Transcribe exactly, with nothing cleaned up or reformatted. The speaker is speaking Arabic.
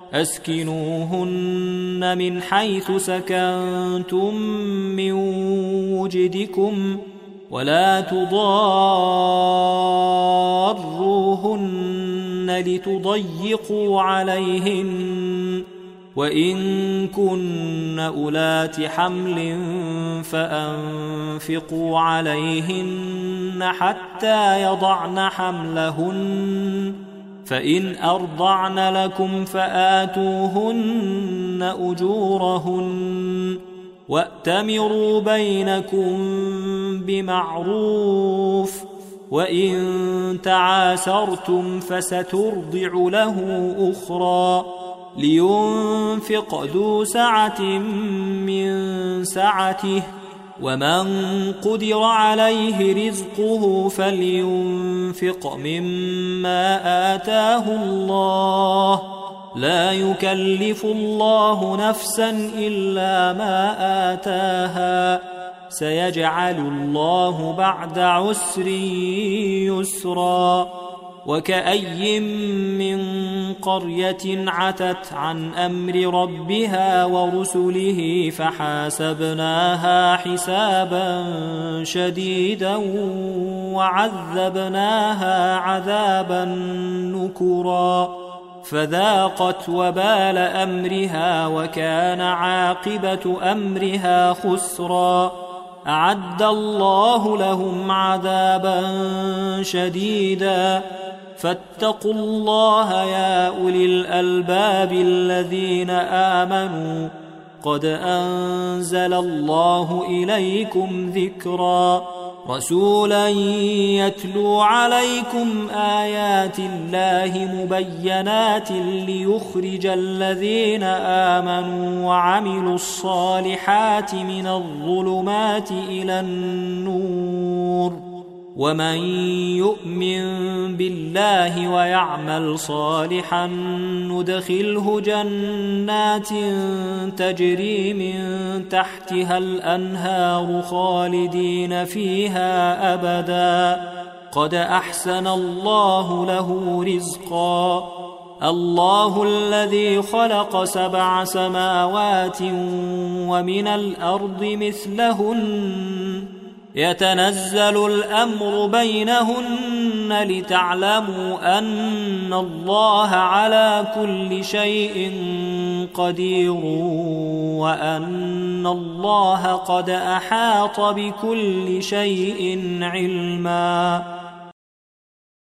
أسكنوهن من حيث سكنتم من وجدكم ولا تضاروهن لتضيقوا عليهن وإن كن أولات حمل فأنفقوا عليهن حتى يضعن حملهن فإن أرضعن لكم فآتوهن أجورهن وأتمروا بينكم بمعروف وإن تعاسرتم فسترضع له أخرى لينفق ذو سعة من سعته ومن قدر عليه رزقه فلينفق مما آتاه الله لا يكلف الله نفسا إلا ما آتاها سيجعل الله بعد عسر يسرا وكأي من قرية عتت عن أمر ربها ورسله فحاسبناها حسابا شديدا وعذبناها عذابا نكرا فذاقت وبال أمرها وكان عاقبة أمرها خسرا أعد الله لهم عذابا شديدا فاتقوا الله يا أولي الألباب الذين آمنوا قد أنزل الله إليكم ذكرا رسولا يتلو عليكم آيات الله مبينات ليخرج الذين آمنوا وعملوا الصالحات من الظلمات إلى النور ومن يؤمن بالله ويعمل صالحا ندخله جنات تجري من تحتها الأنهار خالدين فيها أبدا قد أحسن الله له رزقا الله الذي خلق سبع سماوات ومن الأرض مثلهن يتنزل الأمر بينهن لتعلموا أن الله على كل شيء قدير وأن الله قد أحاط بكل شيء علما